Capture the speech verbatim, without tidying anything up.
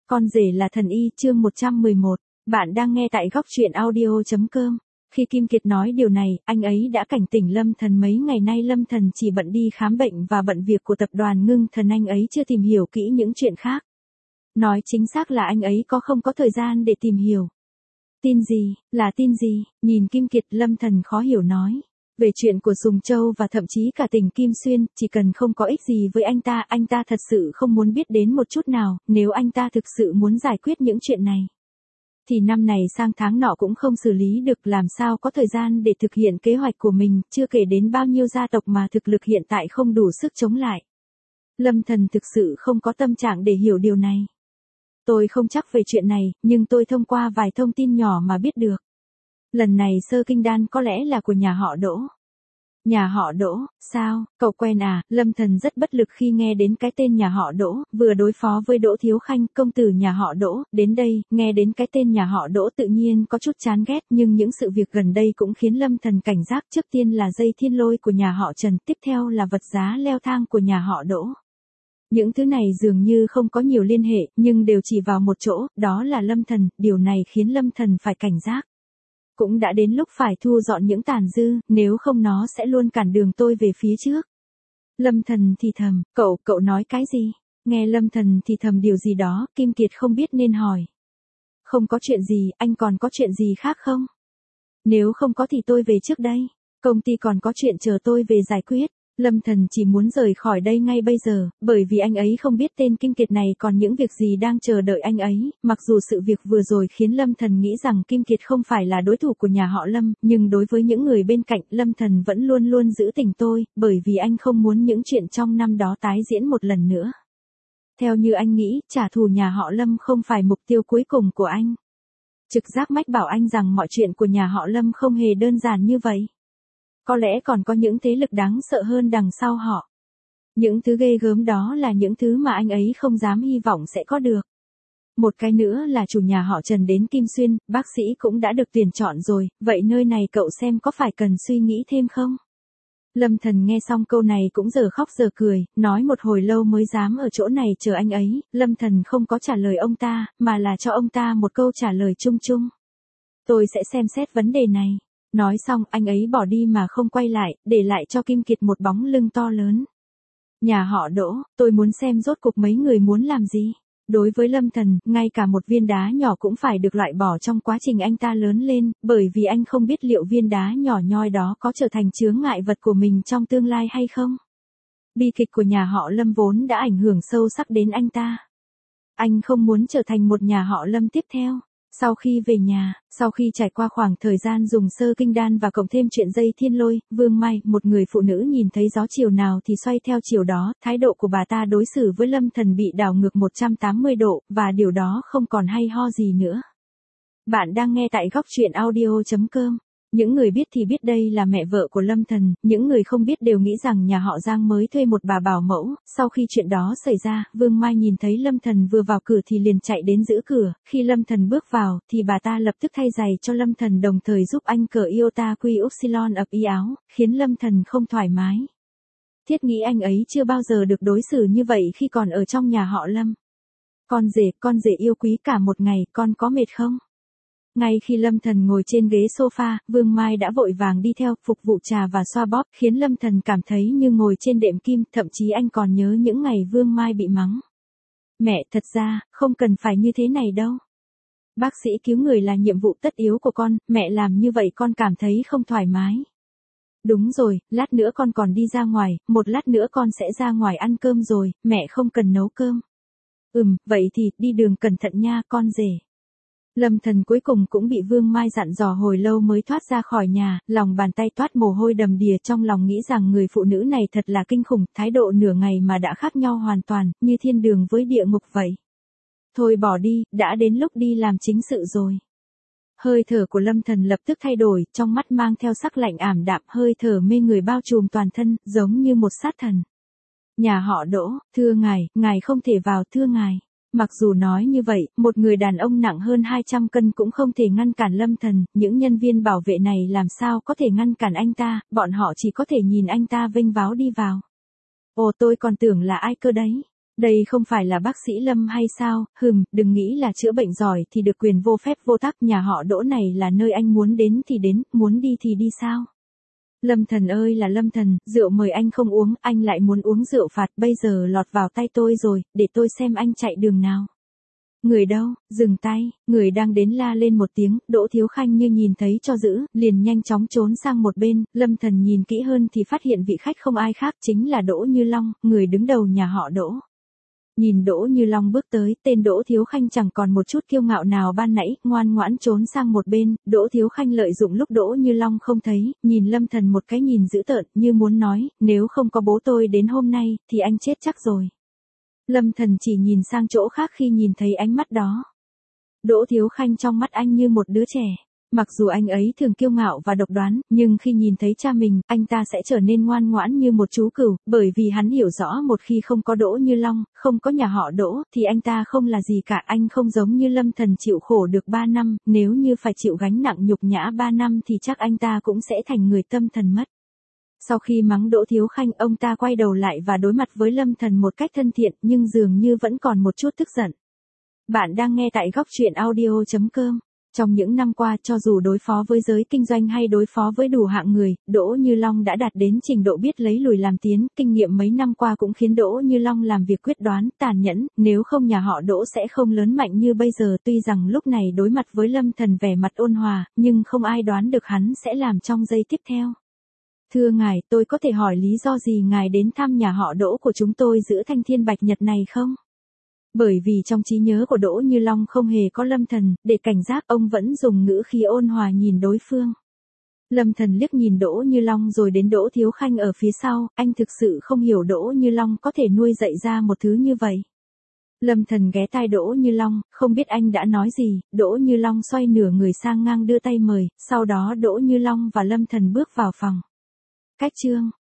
Con rể là thần y, chương một trăm mười một. Bạn đang nghe tại góc truyện audio.com. Khi Kim Kiệt nói điều này, anh ấy đã cảnh tỉnh Lâm Thần mấy ngày nay Lâm Thần chỉ bận đi khám bệnh và bận việc của tập đoàn Ngưng Thần, anh ấy chưa tìm hiểu kỹ những chuyện khác. Nói chính xác là anh ấy có không có thời gian để tìm hiểu. Tin gì, là tin gì? Nhìn Kim Kiệt, Lâm Thần khó hiểu nói. Về chuyện của Sùng Châu và thậm chí cả tỉnh Kim Xuyên, chỉ cần không có ích gì với anh ta, anh ta thật sự không muốn biết đến một chút nào, nếu anh ta thực sự muốn giải quyết những chuyện này. Thì năm này sang tháng nọ cũng không xử lý được, làm sao có thời gian để thực hiện kế hoạch của mình, chưa kể đến bao nhiêu gia tộc mà thực lực hiện tại không đủ sức chống lại. Lâm Thần thực sự không có tâm trạng để hiểu điều này. Tôi không chắc về chuyện này, nhưng tôi thông qua vài thông tin nhỏ mà biết được. Lần này sơ kinh đan có lẽ là của nhà họ Đỗ. Nhà họ Đỗ, sao, cậu quen à? Lâm Thần rất bất lực khi nghe đến cái tên nhà họ Đỗ, vừa đối phó với Đỗ Thiếu Khanh, công tử nhà họ Đỗ, đến đây, nghe đến cái tên nhà họ Đỗ tự nhiên có chút chán ghét, nhưng những sự việc gần đây cũng khiến Lâm Thần cảnh giác, trước tiên là dây thiên lôi của nhà họ Trần, tiếp theo là vật giá leo thang của nhà họ Đỗ. Những thứ này dường như không có nhiều liên hệ, nhưng đều chỉ vào một chỗ, đó là Lâm Thần, điều này khiến Lâm Thần phải cảnh giác. Cũng đã đến lúc phải thu dọn những tàn dư, nếu không nó sẽ luôn cản đường tôi về phía trước. Lâm Thần thì thầm, cậu, cậu nói cái gì? Nghe Lâm Thần thì thầm điều gì đó, Kim Kiệt không biết nên hỏi. Không có chuyện gì, anh còn có chuyện gì khác không? Nếu không có thì tôi về trước đây. Công ty còn có chuyện chờ tôi về giải quyết. Lâm Thần chỉ muốn rời khỏi đây ngay bây giờ, bởi vì anh ấy không biết tên Kim Kiệt này còn những việc gì đang chờ đợi anh ấy, mặc dù sự việc vừa rồi khiến Lâm Thần nghĩ rằng Kim Kiệt không phải là đối thủ của nhà họ Lâm, nhưng đối với những người bên cạnh, Lâm Thần vẫn luôn luôn giữ tình tôi, bởi vì anh không muốn những chuyện trong năm đó tái diễn một lần nữa. Theo như anh nghĩ, trả thù nhà họ Lâm không phải mục tiêu cuối cùng của anh. Trực giác mách bảo anh rằng mọi chuyện của nhà họ Lâm không hề đơn giản như vậy. Có lẽ còn có những thế lực đáng sợ hơn đằng sau họ. Những thứ ghê gớm đó là những thứ mà anh ấy không dám hy vọng sẽ có được. Một cái nữa là chủ nhà họ Trần đến Kim Xuyên, bác sĩ cũng đã được tuyển chọn rồi, vậy nơi này cậu xem có phải cần suy nghĩ thêm không? Lâm Thần nghe xong câu này cũng giờ khóc giờ cười, nói một hồi lâu mới dám ở chỗ này chờ anh ấy, Lâm Thần không có trả lời ông ta, mà là cho ông ta một câu trả lời chung chung. Tôi sẽ xem xét vấn đề này. Nói xong anh ấy bỏ đi mà không quay lại, để lại cho Kim Kiệt một bóng lưng to lớn. Nhà họ Đỗ, tôi muốn xem rốt cục mấy người muốn làm gì. Đối với Lâm Thần, ngay cả một viên đá nhỏ cũng phải được loại bỏ trong quá trình anh ta lớn lên, bởi vì anh không biết liệu viên đá nhỏ nhoi đó có trở thành chướng ngại vật của mình trong tương lai hay không. Bi kịch của nhà họ Lâm vốn đã ảnh hưởng sâu sắc đến anh ta. Anh không muốn trở thành một nhà họ Lâm tiếp theo. Sau khi về nhà, sau khi trải qua khoảng thời gian dùng sơ kinh đan và cộng thêm chuyện dây thiên lôi, Vương Mai, một người phụ nữ nhìn thấy gió chiều nào thì xoay theo chiều đó, thái độ của bà ta đối xử với Lâm Thần bị đảo ngược một trăm tám mươi độ, và điều đó không còn hay ho gì nữa. Bạn đang nghe tại góc truyện audio.com. Những người biết thì biết đây là mẹ vợ của Lâm Thần, những người không biết đều nghĩ rằng nhà họ Giang mới thuê một bà bảo mẫu. Sau khi chuyện đó xảy ra, Vương Mai nhìn thấy Lâm Thần vừa vào cửa thì liền chạy đến giữ cửa, khi Lâm Thần bước vào, thì bà ta lập tức thay giày cho Lâm Thần đồng thời giúp anh cởi iota quy upsilon ập y áo, khiến Lâm Thần không thoải mái. Thiết nghĩ anh ấy chưa bao giờ được đối xử như vậy khi còn ở trong nhà họ Lâm. Con rể, con rể yêu quý cả một ngày, con có mệt không? Ngay khi Lâm Thần ngồi trên ghế sofa, Vương Mai đã vội vàng đi theo, phục vụ trà và xoa bóp, khiến Lâm Thần cảm thấy như ngồi trên đệm kim, thậm chí anh còn nhớ những ngày Vương Mai bị mắng. Mẹ, thật ra, không cần phải như thế này đâu. Bác sĩ cứu người là nhiệm vụ tất yếu của con, mẹ làm như vậy con cảm thấy không thoải mái. Đúng rồi, lát nữa con còn đi ra ngoài, một lát nữa con sẽ ra ngoài ăn cơm rồi, mẹ không cần nấu cơm. Ừm, vậy thì, đi đường cẩn thận nha, con rể. Lâm Thần cuối cùng cũng bị Vương Mai dặn dò hồi lâu mới thoát ra khỏi nhà, lòng bàn tay toát mồ hôi đầm đìa, trong lòng nghĩ rằng người phụ nữ này thật là kinh khủng, thái độ nửa ngày mà đã khác nhau hoàn toàn, như thiên đường với địa ngục vậy. Thôi bỏ đi, đã đến lúc đi làm chính sự rồi. Hơi thở của Lâm Thần lập tức thay đổi, trong mắt mang theo sắc lạnh ảm đạm, hơi thở mê người bao trùm toàn thân, giống như một sát thần. Nhà họ Đỗ, thưa ngài, ngài không thể vào, thưa ngài. Mặc dù nói như vậy, một người đàn ông nặng hơn hai trăm cân cũng không thể ngăn cản Lâm Thần, những nhân viên bảo vệ này làm sao có thể ngăn cản anh ta, bọn họ chỉ có thể nhìn anh ta vênh váo đi vào. Ồ, tôi còn tưởng là ai cơ đấy. Đây không phải là bác sĩ Lâm hay sao, hừm, đừng nghĩ là chữa bệnh giỏi thì được quyền vô phép vô tắc, nhà họ Đỗ này là nơi anh muốn đến thì đến, muốn đi thì đi sao? Lâm Thần ơi là Lâm Thần, rượu mời anh không uống, anh lại muốn uống rượu phạt, bây giờ lọt vào tay tôi rồi, để tôi xem anh chạy đường nào. Người đâu, dừng tay, người đang đến la lên một tiếng, Đỗ Thiếu Khanh như nhìn thấy cho dữ, liền nhanh chóng trốn sang một bên, Lâm Thần nhìn kỹ hơn thì phát hiện vị khách không ai khác chính là Đỗ Như Long, người đứng đầu nhà họ Đỗ. Nhìn Đỗ Như Long bước tới, tên Đỗ Thiếu Khanh chẳng còn một chút kiêu ngạo nào ban nãy, ngoan ngoãn trốn sang một bên, Đỗ Thiếu Khanh lợi dụng lúc Đỗ Như Long không thấy, nhìn Lâm Thần một cái nhìn dữ tợn, như muốn nói, nếu không có bố tôi đến hôm nay, thì anh chết chắc rồi. Lâm Thần chỉ nhìn sang chỗ khác khi nhìn thấy ánh mắt đó. Đỗ Thiếu Khanh trong mắt anh như một đứa trẻ. Mặc dù anh ấy thường kiêu ngạo và độc đoán, nhưng khi nhìn thấy cha mình, anh ta sẽ trở nên ngoan ngoãn như một chú cừu, bởi vì hắn hiểu rõ một khi không có Đỗ Như Long, không có nhà họ Đỗ, thì anh ta không là gì cả, anh không giống như Lâm Thần chịu khổ được ba năm, nếu như phải chịu gánh nặng nhục nhã ba năm thì chắc anh ta cũng sẽ thành người tâm thần mất. Sau khi mắng Đỗ Thiếu Khanh, ông ta quay đầu lại và đối mặt với Lâm Thần một cách thân thiện, nhưng dường như vẫn còn một chút tức giận. Bạn đang nghe tại góc truyện audio chấm com. Trong những năm qua, cho dù đối phó với giới kinh doanh hay đối phó với đủ hạng người, Đỗ Như Long đã đạt đến trình độ biết lấy lùi làm tiến, kinh nghiệm mấy năm qua cũng khiến Đỗ Như Long làm việc quyết đoán, tàn nhẫn, nếu không nhà họ Đỗ sẽ không lớn mạnh như bây giờ, tuy rằng lúc này đối mặt với Lâm Thần vẻ mặt ôn hòa, nhưng không ai đoán được hắn sẽ làm trong giây tiếp theo. Thưa ngài, tôi có thể hỏi lý do gì ngài đến thăm nhà họ Đỗ của chúng tôi giữa thanh thiên bạch nhật này không? Bởi vì trong trí nhớ của Đỗ Như Long không hề có Lâm Thần, để cảnh giác ông vẫn dùng ngữ khí ôn hòa nhìn đối phương. Lâm Thần liếc nhìn Đỗ Như Long rồi đến Đỗ Thiếu Khanh ở phía sau, anh thực sự không hiểu Đỗ Như Long có thể nuôi dạy ra một thứ như vậy. Lâm Thần ghé tai Đỗ Như Long, không biết anh đã nói gì, Đỗ Như Long xoay nửa người sang ngang đưa tay mời, sau đó Đỗ Như Long và Lâm Thần bước vào phòng. Cách chương